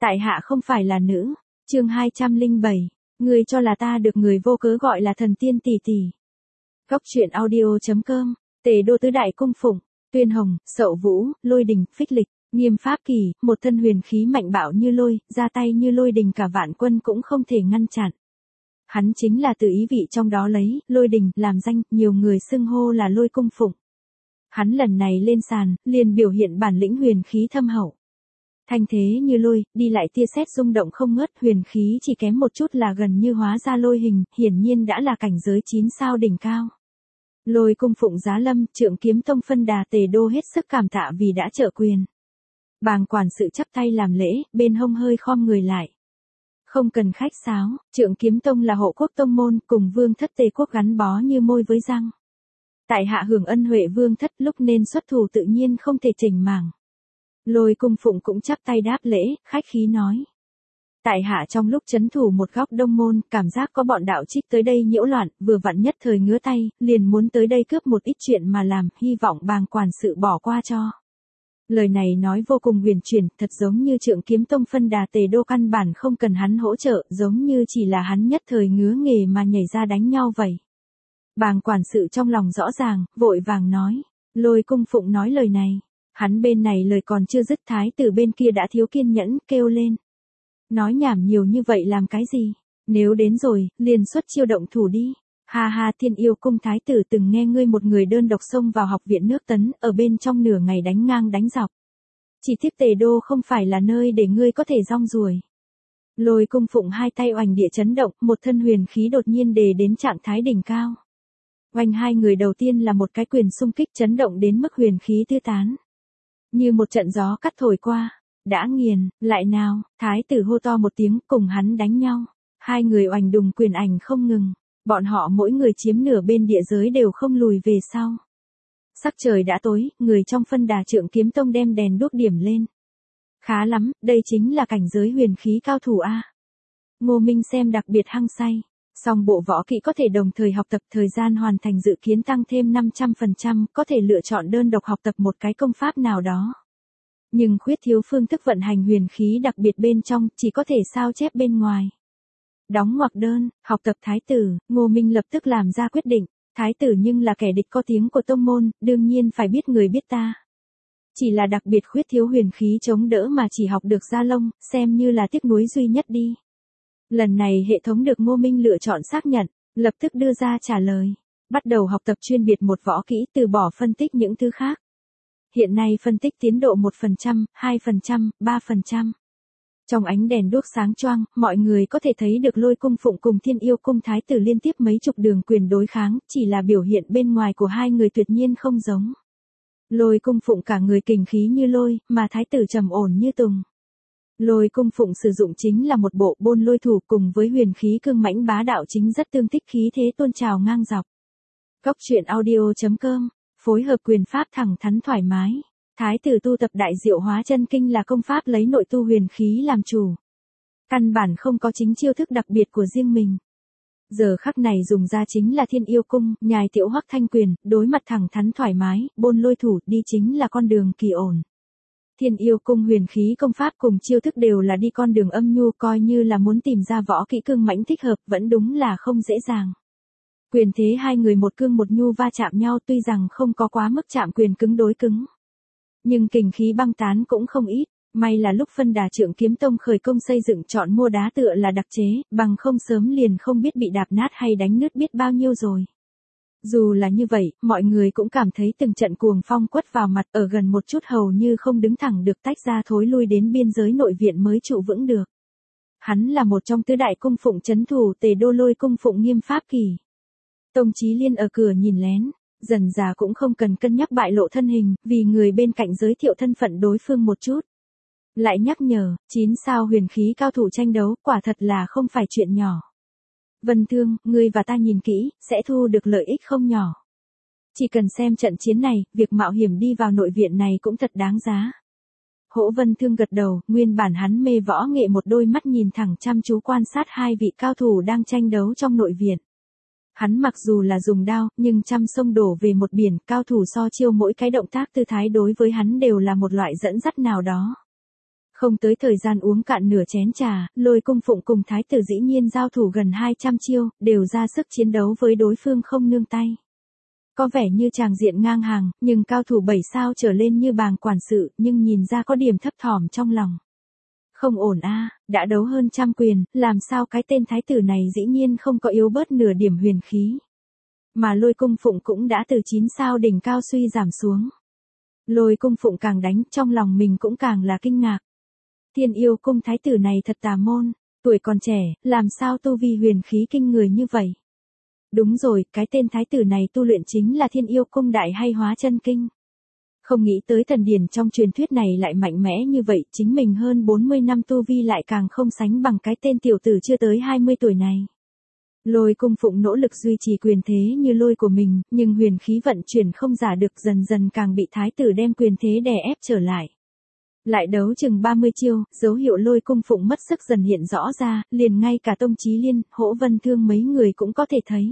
Tại hạ không phải là nữ. Chương 207. Ngươi cho là ta được người vô cớ gọi là thần tiên tỷ tỷ. Góc truyện audio.com. Tề đô tứ đại cung phụng, Tuyên Hồng, Sậu Vũ, Lôi Đình, Phích Lịch, Nghiêm Pháp Kỳ, một thân huyền khí mạnh bạo như lôi, ra tay như lôi đình cả vạn quân cũng không thể ngăn chặn. Hắn chính là từ ý vị trong đó lấy, Lôi Đình, làm danh, nhiều người xưng hô là Lôi cung phụng. Hắn lần này lên sàn, liền biểu hiện bản lĩnh huyền khí thâm hậu. Thanh thế như lôi, đi lại tia sét rung động không ngớt, huyền khí chỉ kém một chút là gần như hóa ra lôi hình, hiển nhiên đã là cảnh giới 9 sao đỉnh cao. Lôi cung phụng giá lâm, Trượng Kiếm Tông phân đà Tề đô hết sức cảm tạ vì đã trợ quyền. Bàng quản sự chắp tay làm lễ, bên hông hơi khom người lại. Không cần khách sáo, Trượng Kiếm Tông là hộ quốc tông môn, cùng Vương Thất Tề quốc gắn bó như môi với răng. Tại hạ hưởng ân huệ Vương Thất, lúc nên xuất thủ tự nhiên không thể chỉnh mảng. Lôi cung phụng cũng chắp tay đáp lễ, khách khí nói. Tại hạ trong lúc trấn thủ một góc đông môn, cảm giác có bọn đạo trích tới đây nhiễu loạn, vừa vặn nhất thời ngứa tay, liền muốn tới đây cướp một ít chuyện mà làm, hy vọng bàng quản sự bỏ qua cho. Lời này nói vô cùng huyền chuyển, thật giống như Trượng Kiếm Tông phân đà Tề đô căn bản không cần hắn hỗ trợ, giống như chỉ là hắn nhất thời ngứa nghề mà nhảy ra đánh nhau vậy. Bàng quản sự trong lòng rõ ràng, vội vàng nói. Lôi cung phụng nói lời này. Hắn bên này lời còn chưa dứt, thái tử bên kia đã thiếu kiên nhẫn, kêu lên. Nói nhảm nhiều như vậy làm cái gì? Nếu đến rồi, liền xuất chiêu động thủ đi. Ha ha, Thiên Yêu cung thái tử từng nghe ngươi một người đơn độc xông vào học viện nước Tấn, ở bên trong nửa ngày đánh ngang đánh dọc. Chỉ tiếc Tề đô không phải là nơi để ngươi có thể rong ruổi. Lôi cung phụng hai tay oành địa chấn động, một thân huyền khí đột nhiên đề đến trạng thái đỉnh cao. Oanh hai người đầu tiên là một cái quyền xung kích chấn động đến mức huyền khí tiêu tán. Như một trận gió cắt thổi qua, đã nghiền, lại nào, thái tử hô to một tiếng cùng hắn đánh nhau. Hai người oành đùng quyền ảnh không ngừng, bọn họ mỗi người chiếm nửa bên địa giới đều không lùi về sau. Sắc trời đã tối, người trong phân đà Trượng Kiếm Tông đem đèn đuốc điểm lên. Khá lắm, đây chính là cảnh giới huyền khí cao thủ a. Ngô Minh xem đặc biệt hăng say. Song bộ võ kỹ có thể đồng thời học tập, thời gian hoàn thành dự kiến tăng thêm 500%, có thể lựa chọn đơn độc học tập một cái công pháp nào đó. Nhưng khuyết thiếu phương thức vận hành huyền khí đặc biệt bên trong, chỉ có thể sao chép bên ngoài. Đóng ngoặc đơn, học tập thái tử, Ngô Minh lập tức làm ra quyết định. Thái tử nhưng là kẻ địch có tiếng của tông môn, đương nhiên phải biết người biết ta. Chỉ là đặc biệt khuyết thiếu huyền khí chống đỡ mà chỉ học được Gia Long, xem như là tiếc nuối duy nhất đi. Lần này hệ thống được Ngô Minh lựa chọn xác nhận, lập tức đưa ra trả lời. Bắt đầu học tập chuyên biệt một võ kỹ, từ bỏ phân tích những thứ khác. Hiện nay phân tích tiến độ 1%, 2%, 3%. Trong ánh đèn đuốc sáng choang, mọi người có thể thấy được Lôi cung phụng cùng Thiên Yêu cung thái tử liên tiếp mấy chục đường quyền đối kháng, chỉ là biểu hiện bên ngoài của hai người tuyệt nhiên không giống. Lôi cung phụng cả người kình khí như lôi, mà thái tử trầm ổn như tùng. Lôi cung phụng sử dụng chính là một bộ bôn lôi thủ cùng với huyền khí cương mãnh bá đạo chính rất tương thích, khí thế tôn trào ngang dọc. Góc truyện audio.com, phối hợp quyền pháp thẳng thắn thoải mái. Thái tử tu tập Đại Diệu Hóa Chân Kinh là công pháp lấy nội tu huyền khí làm chủ. Căn bản không có chính chiêu thức đặc biệt của riêng mình. Giờ khắc này dùng ra chính là Thiên Yêu cung, nhài Tiểu Hoắc Thanh quyền, đối mặt thẳng thắn thoải mái, bôn lôi thủ đi chính là con đường kỳ ổn. Thiên Yêu cung huyền khí công pháp cùng chiêu thức đều là đi con đường âm nhu, coi như là muốn tìm ra võ kỹ cương mãnh thích hợp vẫn đúng là không dễ dàng. Quyền thế hai người một cương một nhu va chạm nhau, tuy rằng không có quá mức chạm quyền cứng đối cứng. Nhưng kình khí băng tán cũng không ít, may là lúc phân đà Trượng Kiếm Tông khởi công xây dựng chọn mua đá tựa là đặc chế, bằng không sớm liền không biết bị đạp nát hay đánh nứt biết bao nhiêu rồi. Dù là như vậy, mọi người cũng cảm thấy từng trận cuồng phong quất vào mặt, ở gần một chút hầu như không đứng thẳng được, tách ra thối lui đến biên giới nội viện mới trụ vững được. Hắn là một trong tứ đại cung phụng trấn thủ Tề đô Lôi cung phụng Nghiêm Pháp Kỳ. Tông Chí Liên ở cửa nhìn lén, dần già cũng không cần cân nhắc bại lộ thân hình, vì người bên cạnh giới thiệu thân phận đối phương một chút. Lại nhắc nhở, 9 sao huyền khí cao thủ tranh đấu, quả thật là không phải chuyện nhỏ. Vân Thương, ngươi và ta nhìn kỹ, sẽ thu được lợi ích không nhỏ. Chỉ cần xem trận chiến này, việc mạo hiểm đi vào nội viện này cũng thật đáng giá. Hỗ Vân Thương gật đầu, nguyên bản hắn mê võ nghệ, một đôi mắt nhìn thẳng chăm chú quan sát hai vị cao thủ đang tranh đấu trong nội viện. Hắn mặc dù là dùng đao, nhưng trăm sông đổ về một biển, cao thủ so chiêu mỗi cái động tác tư thái đối với hắn đều là một loại dẫn dắt nào đó. Không tới thời gian uống cạn nửa chén trà, Lôi Cung Phụng cùng thái tử dĩ nhiên giao thủ gần 200 chiêu, đều ra sức chiến đấu với đối phương không nương tay. Có vẻ như tràng diện ngang hàng, nhưng cao thủ 7 sao trở lên như bàng quản sự, nhưng nhìn ra có điểm thấp thỏm trong lòng. Không ổn a, đã đấu hơn trăm quyền, làm sao cái tên thái tử này dĩ nhiên không có yếu bớt nửa điểm huyền khí. Mà Lôi Cung Phụng cũng đã từ 9 sao đỉnh cao suy giảm xuống. Lôi Cung Phụng càng đánh, trong lòng mình cũng càng là kinh ngạc. Thiên Yêu Cung thái tử này thật tà môn, tuổi còn trẻ, làm sao tu vi huyền khí kinh người như vậy? Đúng rồi, cái tên thái tử này tu luyện chính là Thiên Yêu Cung đại hay Hóa Chân Kinh. Không nghĩ tới thần điển trong truyền thuyết này lại mạnh mẽ như vậy, chính mình hơn 40 năm tu vi lại càng không sánh bằng cái tên tiểu tử chưa tới 20 tuổi này. Lôi Cung Phụng nỗ lực duy trì quyền thế như lôi của mình, nhưng huyền khí vận chuyển không giả được, dần dần càng bị thái tử đem quyền thế đè ép trở lại. Lại đấu chừng 30 chiêu, dấu hiệu Lôi Cung Phụng mất sức dần hiện rõ ra, liền ngay cả Tông Chí Liên, Hỗ Vân Thương mấy người cũng có thể thấy.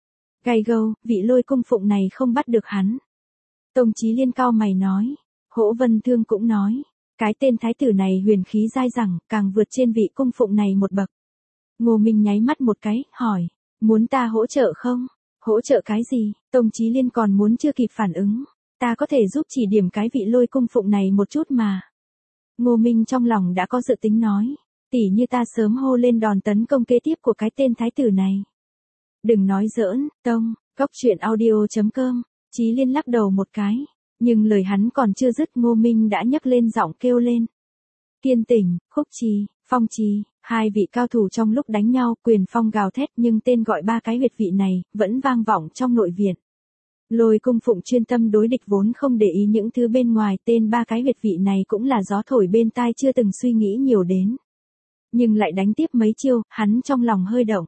Gay gâu, vị Lôi Cung Phụng này không bắt được hắn. Tông Chí Liên cau mày nói. Hỗ Vân Thương cũng nói. Cái tên thái tử này huyền khí dai dẳng, càng vượt trên vị cung phụng này một bậc. Ngô Minh nháy mắt một cái, hỏi. Muốn ta hỗ trợ không? Hỗ trợ cái gì? Tông Chí Liên còn muốn chưa kịp phản ứng. Ta có thể giúp chỉ điểm cái vị Lôi Cung Phụng này một chút mà. Ngô Minh trong lòng đã có dự tính nói. Tỉ như ta sớm hô lên đòn tấn công kế tiếp của cái tên thái tử này. Đừng nói giỡn, Tông, coctruyện.audio.com. Chí Liên lắc đầu một cái, nhưng lời hắn còn chưa dứt Ngô Minh đã nhấc lên giọng kêu lên. Kiên Tỉnh, Khúc Trì, Phong Trì, hai vị cao thủ trong lúc đánh nhau quyền phong gào thét nhưng tên gọi ba cái huyệt vị này vẫn vang vọng trong nội viện. Lôi Cung Phụng chuyên tâm đối địch vốn không để ý những thứ bên ngoài, tên ba cái huyệt vị này cũng là gió thổi bên tai chưa từng suy nghĩ nhiều đến. Nhưng lại đánh tiếp mấy chiêu, hắn trong lòng hơi động.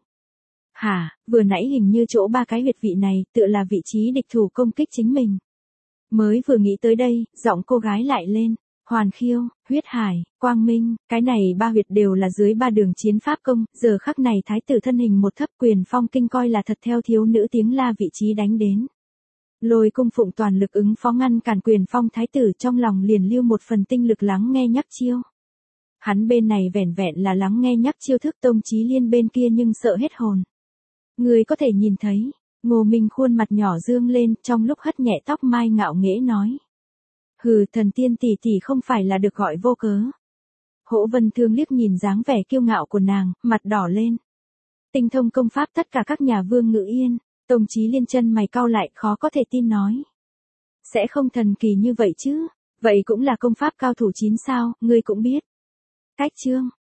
Hả, vừa nãy hình như chỗ ba cái huyệt vị này tựa là vị trí địch thủ công kích chính mình. Mới vừa nghĩ tới đây, giọng cô gái lại lên. Hoàn Khiêu, Huyết Hải, Quang Minh, cái này ba huyệt đều là dưới ba đường chiến pháp công, giờ khắc này thái tử thân hình một thấp quyền phong kinh coi là thật theo thiếu nữ tiếng la vị trí đánh đến. Lôi Cung Phụng toàn lực ứng phó ngăn cản quyền phong thái tử, trong lòng liền lưu một phần tinh lực lắng nghe nhắc chiêu. Hắn bên này vẻn vẹn là lắng nghe nhắc chiêu thức, Tông Chí Liên bên kia nhưng sợ hết hồn. Người có thể nhìn thấy, Ngô Minh khuôn mặt nhỏ dương lên, trong lúc hất nhẹ tóc mai ngạo nghễ nói. Hừ, thần tiên tỷ tỷ không phải là được gọi vô cớ. Hỗ Vân Thương liếc nhìn dáng vẻ kiêu ngạo của nàng, mặt đỏ lên. Tinh thông công pháp tất cả các nhà vương ngự yên. Tông Chí Liên chân mày cau lại, khó có thể tin nói. Sẽ không thần kỳ như vậy chứ, vậy cũng là công pháp cao thủ 9 sao, ngươi cũng biết. Cách chương.